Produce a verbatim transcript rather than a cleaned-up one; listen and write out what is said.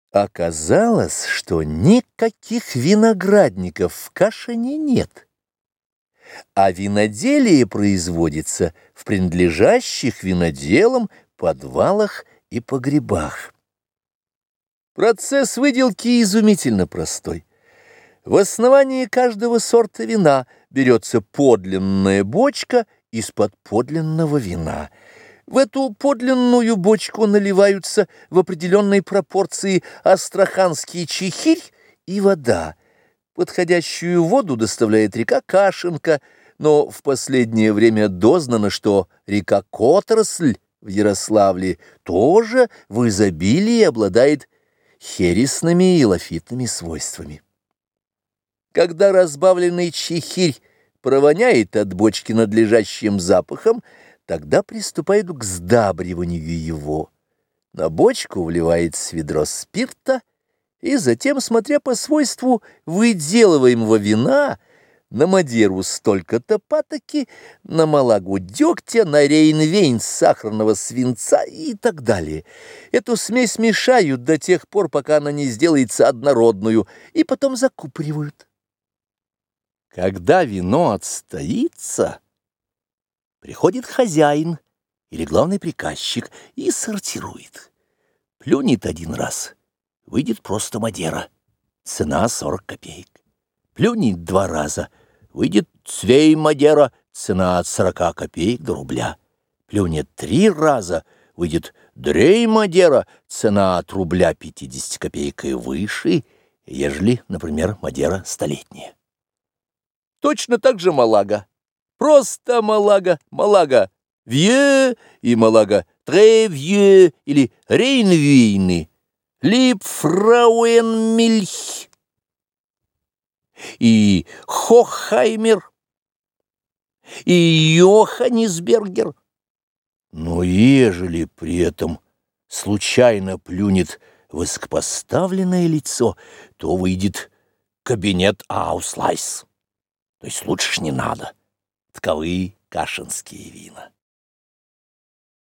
Оказалось, что никаких виноградников в Кашине нет, а виноделие производится в принадлежащих виноделам подвалах и погребах. Процесс выделки изумительно простой. В основании каждого сорта вина берется подлинная бочка из-под подлинного вина. В эту подлинную бочку наливаются в определенной пропорции астраханский чехирь и вода. Подходящую воду доставляет река Кашинка, но в последнее время дознано, что река Которосль в Ярославле тоже в изобилии обладает хересными и лафитными свойствами. Когда разбавленный чехирь провоняет от бочки надлежащим запахом, тогда приступают к сдабриванию его. На бочку вливается ведро спирта, и затем, смотря по свойству выделываемого вина, на Мадеру столько-то патоки, на Малагу дегтя, на Рейнвейн сахарного свинца и так далее. Эту смесь мешают до тех пор, пока она не сделается однородную, и потом закупоривают. Когда вино отстоится, приходит хозяин или главный приказчик и сортирует. Плюнет один раз, выйдет просто Мадера, цена сорок копеек. Плюнет два раза, выйдет цвей Мадера, цена от сорока копеек до рубля. Плюнет три раза, выйдет дрей Мадера, цена от рубля пятидесяти копеек и выше, ежели, например, Мадера столетняя. Точно так же Малага. Просто Малага, Малага вье и Малага тревье или Рейнвейны, Липфрауенмильх и Хохаймер и Йоханнесбергер. Но ежели при этом случайно плюнет высокопоставленное лицо, то выйдет кабинет Ауслайс. То есть лучше ж не надо. Таковы кашинские вина.